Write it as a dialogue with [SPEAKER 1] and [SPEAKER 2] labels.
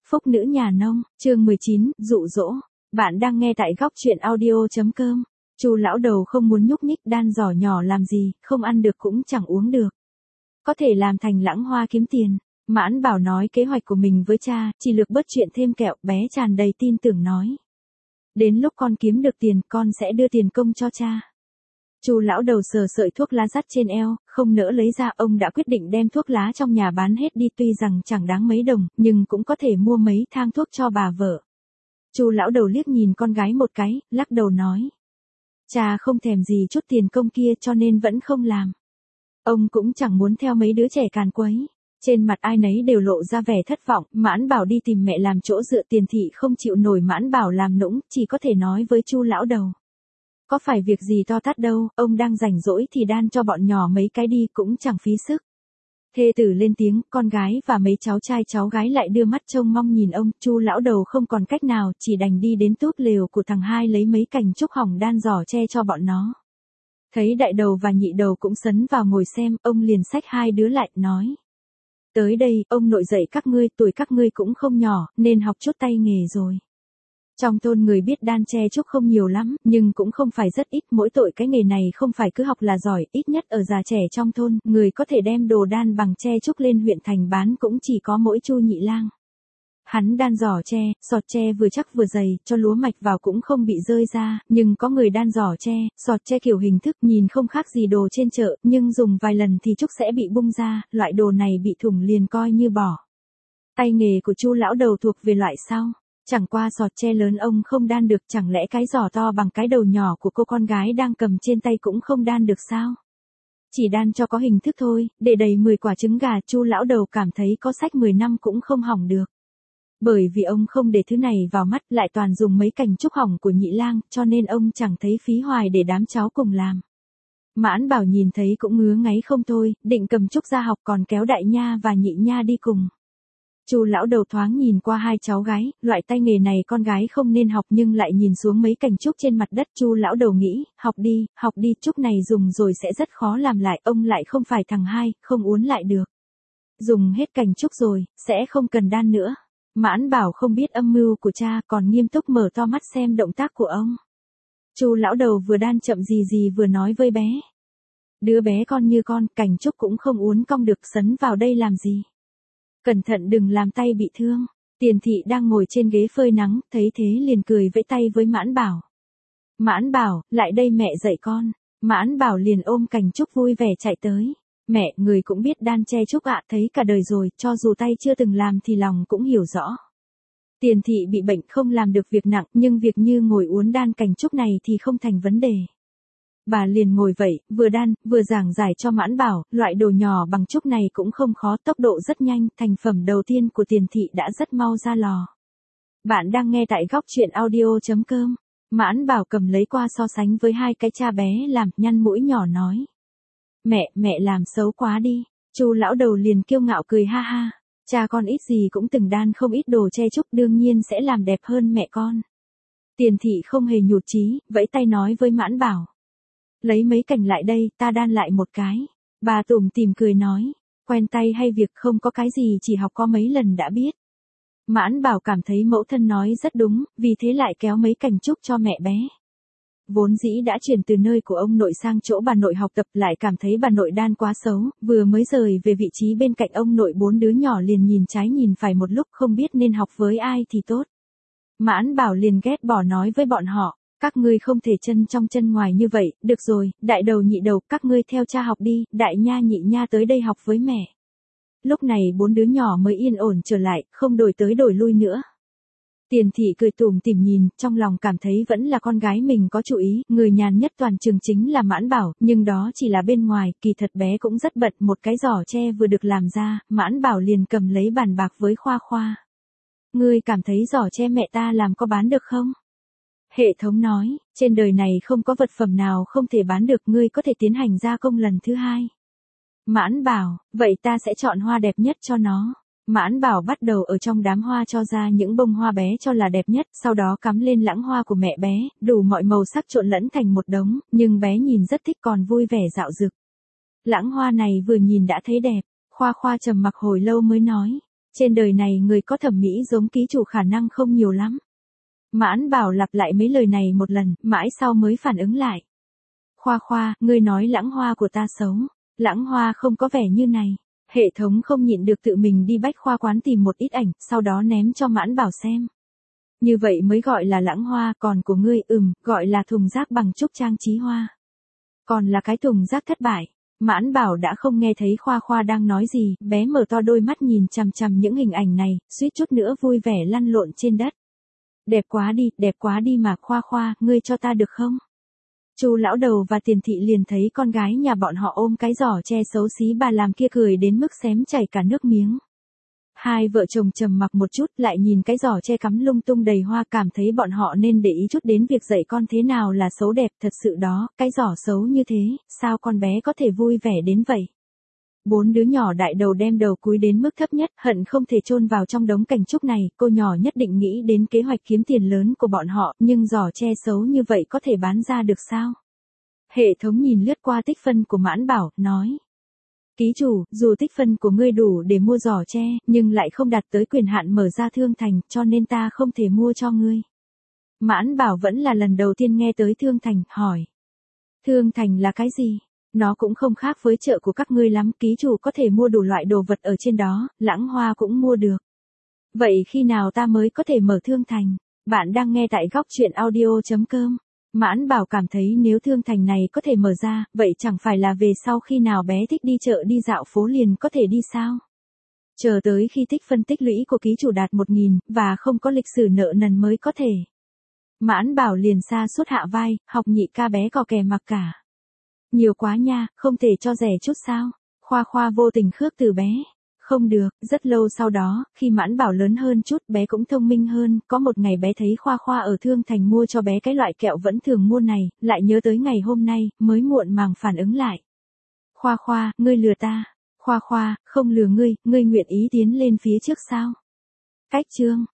[SPEAKER 1] Phúc nữ nhà nông, chương 19, dụ dỗ. Bạn đang nghe tại góc truyện audio.com. Chu lão đầu không muốn nhúc nhích đan giỏ nhỏ làm gì, không ăn được cũng chẳng uống được. Có thể làm thành lãng hoa kiếm tiền. Mãn Bảo nói kế hoạch của mình với cha, chỉ lược bớt chuyện thêm kẹo, bé tràn đầy tin tưởng nói. Đến lúc con kiếm được tiền, con sẽ đưa tiền công cho cha. Chu lão đầu sờ sợi thuốc lá dắt trên eo, không nỡ lấy ra, ông đã quyết định đem thuốc lá trong nhà bán hết đi, tuy rằng chẳng đáng mấy đồng, nhưng cũng có thể mua mấy thang thuốc cho bà vợ. Chu lão đầu liếc nhìn con gái một cái, lắc đầu nói. Cha không thèm gì chút tiền công kia cho nên vẫn không làm. Ông cũng chẳng muốn theo mấy đứa trẻ càn quấy. Trên mặt ai nấy đều lộ ra vẻ thất vọng, Mãn Bảo đi tìm mẹ làm chỗ dựa, Tiền thị không chịu nổi Mãn Bảo làm nũng, chỉ có thể nói với Chu lão đầu. Có phải việc gì to tát đâu, ông đang rảnh rỗi thì đan cho bọn nhỏ mấy cái đi cũng chẳng phí sức. Thê tử lên tiếng, con gái và mấy cháu trai cháu gái lại đưa mắt trông mong nhìn ông, Chu lão đầu không còn cách nào, chỉ đành đi đến túp lều của thằng hai lấy mấy cành trúc hỏng đan giỏ che cho bọn nó. Thấy đại đầu và nhị đầu cũng sấn vào ngồi xem, ông liền xách hai đứa lại, nói. Tới đây, ông nội dạy các ngươi, tuổi các ngươi cũng không nhỏ, nên học chút tay nghề rồi. Trong thôn người biết đan tre trúc không nhiều lắm, nhưng cũng không phải rất ít, mỗi tội cái nghề này không phải cứ học là giỏi, ít nhất ở già trẻ trong thôn, người có thể đem đồ đan bằng tre trúc lên huyện thành bán cũng chỉ có mỗi Chu Nhị Lang. Hắn đan giỏ tre, sọt tre vừa chắc vừa dày, cho lúa mạch vào cũng không bị rơi ra, nhưng có người đan giỏ tre, sọt tre kiểu hình thức nhìn không khác gì đồ trên chợ, nhưng dùng vài lần thì trúc sẽ bị bung ra, loại đồ này bị thủng liền coi như bỏ. Tay nghề của Chu lão đầu thuộc về loại sau. Chẳng qua sọt tre lớn ông không đan được, chẳng lẽ cái giỏ to bằng cái đầu nhỏ của cô con gái đang cầm trên tay cũng không đan được sao? Chỉ đan cho có hình thức thôi, để đầy 10 quả trứng gà, Chu lão đầu cảm thấy có sách 10 năm cũng không hỏng được. Bởi vì ông không để thứ này vào mắt, lại toàn dùng mấy cành trúc hỏng của Nhị Lang, cho nên ông chẳng thấy phí hoài để đám cháu cùng làm. Mãn Bảo nhìn thấy cũng ngứa ngáy không thôi, định cầm trúc ra học còn kéo Đại Nha và Nhị Nha đi cùng. Chu lão đầu thoáng nhìn qua hai cháu gái, loại tay nghề này con gái không nên học, nhưng lại nhìn xuống mấy cành trúc trên mặt đất, Chu lão đầu nghĩ, học đi, trúc này dùng rồi sẽ rất khó làm lại, ông lại không phải thằng hai, không uốn lại được. Dùng hết cành trúc rồi, sẽ không cần đan nữa. Mãn Bảo không biết âm mưu của cha, còn nghiêm túc mở to mắt xem động tác của ông. Chu lão đầu vừa đan chậm gì vừa nói với bé. Đứa bé con như con, cành trúc cũng không uốn cong được, sấn vào đây làm gì. Cẩn thận đừng làm tay bị thương. Tiền thị đang ngồi trên ghế phơi nắng, thấy thế liền cười vẫy tay với Mãn Bảo. Mãn Bảo, lại đây mẹ dạy con. Mãn Bảo liền ôm cành trúc vui vẻ chạy tới. Mẹ, người cũng biết đan tre trúc ạ, thấy cả đời rồi, cho dù tay chưa từng làm thì lòng cũng hiểu rõ. Tiền thị bị bệnh không làm được việc nặng, nhưng việc như ngồi uốn đan cành trúc này thì không thành vấn đề. Bà liền ngồi vậy, vừa đan, vừa giảng giải cho Mãn Bảo, loại đồ nhỏ bằng trúc này cũng không khó, tốc độ rất nhanh, thành phẩm đầu tiên của Tiền thị đã rất mau ra lò. Bạn đang nghe tại góc truyện audio.com. Mãn Bảo cầm lấy qua so sánh với hai cái cha bé làm, nhăn mũi nhỏ nói. Mẹ làm xấu quá đi. Chu lão đầu liền kiêu ngạo cười ha ha. Cha con ít gì cũng từng đan không ít đồ che trúc, đương nhiên sẽ làm đẹp hơn mẹ con. Tiền thị không hề nhụt chí, vẫy tay nói với Mãn Bảo. Lấy mấy cành lại đây, ta đan lại một cái. Bà tủm tỉm cười nói. Quen tay hay việc không có cái gì, chỉ học có mấy lần đã biết. Mãn Bảo cảm thấy mẫu thân nói rất đúng, vì thế lại kéo mấy cành trúc cho mẹ bé. Vốn dĩ đã chuyển từ nơi của ông nội sang chỗ bà nội học tập, lại cảm thấy bà nội đan quá xấu, vừa mới rời về vị trí bên cạnh ông nội, bốn đứa nhỏ liền nhìn trái nhìn phải một lúc không biết nên học với ai thì tốt. Mãn Bảo liền ghét bỏ nói với bọn họ, các ngươi không thể chân trong chân ngoài như vậy, được rồi, đại đầu nhị đầu, các ngươi theo cha học đi, Đại Nha Nhị Nha tới đây học với mẹ. Lúc này bốn đứa nhỏ mới yên ổn trở lại, không đổi tới đổi lui nữa. Tiền thị cười tủm tỉm nhìn, trong lòng cảm thấy vẫn là con gái mình có chủ ý, người nhàn nhất toàn trường chính là Mãn Bảo, nhưng đó chỉ là bên ngoài, kỳ thật bé cũng rất bận, một cái giỏ tre vừa được làm ra, Mãn Bảo liền cầm lấy bàn bạc với Khoa Khoa. Ngươi cảm thấy giỏ tre mẹ ta làm có bán được không? Hệ thống nói, trên đời này không có vật phẩm nào không thể bán được, ngươi có thể tiến hành gia công lần thứ hai. Mãn Bảo, vậy ta sẽ chọn hoa đẹp nhất cho nó. Mãn Bảo bắt đầu ở trong đám hoa cho ra những bông hoa bé cho là đẹp nhất, sau đó cắm lên lãng hoa của mẹ bé, đủ mọi màu sắc trộn lẫn thành một đống, nhưng bé nhìn rất thích còn vui vẻ dạo dực. Lãng hoa này vừa nhìn đã thấy đẹp, Khoa Khoa trầm mặc hồi lâu mới nói, Trên đời này người có thẩm mỹ giống ký chủ khả năng không nhiều lắm. Mãn Bảo lặp lại mấy lời này một lần, mãi sau mới phản ứng lại. Khoa Khoa, ngươi nói Lãng Hoa của ta xấu. Lãng Hoa không có vẻ như này. Hệ thống không nhịn được tự mình đi bách khoa quán tìm một ít ảnh, sau đó ném cho Mãn Bảo xem. Như vậy mới gọi là Lãng Hoa, còn của ngươi, gọi là thùng rác bằng trúc trang trí hoa. Còn là cái thùng rác thất bại. Mãn Bảo đã không nghe thấy Khoa Khoa đang nói gì, bé mở to đôi mắt nhìn chằm chằm những hình ảnh này, suýt chút nữa vui vẻ lăn lộn trên đất. Đẹp quá đi mà Khoa Khoa, ngươi cho ta được không? Chu lão đầu và Tiền thị liền thấy con gái nhà bọn họ ôm cái giỏ tre xấu xí bà làm kia cười đến mức xém chảy cả nước miếng. Hai vợ chồng trầm mặc một chút lại nhìn cái giỏ tre cắm lung tung đầy hoa, cảm thấy bọn họ nên để ý chút đến việc dạy con thế nào là xấu đẹp. Thật sự đó, cái giỏ xấu như thế, sao con bé có thể vui vẻ đến vậy? Bốn đứa nhỏ đại đầu đem đầu cúi đến mức thấp nhất, hận không thể chôn vào trong đống cành trúc này. Cô nhỏ nhất định nghĩ đến kế hoạch kiếm tiền lớn của bọn họ, nhưng giỏ tre xấu như vậy có thể bán ra được sao? Hệ thống nhìn lướt qua tích phân của Mãn Bảo, nói. Ký chủ, dù tích phân của ngươi đủ để mua giỏ tre, nhưng lại không đạt tới quyền hạn mở ra thương thành, cho nên ta không thể mua cho ngươi. Mãn Bảo vẫn là lần đầu tiên nghe tới thương thành, hỏi. Thương thành là cái gì? Nó cũng không khác với chợ của các ngươi lắm, ký chủ có thể mua đủ loại đồ vật ở trên đó, Lãng Hoa cũng mua được. Vậy khi nào ta mới có thể mở thương thành? Bạn đang nghe tại góc truyện audio.com. Mãn Bảo cảm thấy nếu thương thành này có thể mở ra, vậy chẳng phải là về sau khi nào bé thích đi chợ đi dạo phố liền có thể đi sao? Chờ tới khi tích phân tích lũy của ký chủ đạt 1000, và không có lịch sử nợ nần mới có thể. Mãn Bảo liền sa sút hạ vai, học nhị ca bé cò kè mặc cả. Nhiều quá nha, không thể cho rẻ chút sao? Khoa Khoa vô tình khước từ bé. Không được, rất lâu sau đó, khi Mãn Bảo lớn hơn chút, bé cũng thông minh hơn, có một ngày bé thấy Khoa Khoa ở thương thành mua cho bé cái loại kẹo vẫn thường mua này, lại nhớ tới ngày hôm nay, mới muộn màng phản ứng lại. Khoa Khoa, ngươi lừa ta. Khoa Khoa, không lừa ngươi, ngươi nguyện ý tiến lên phía trước sao? Cách chương.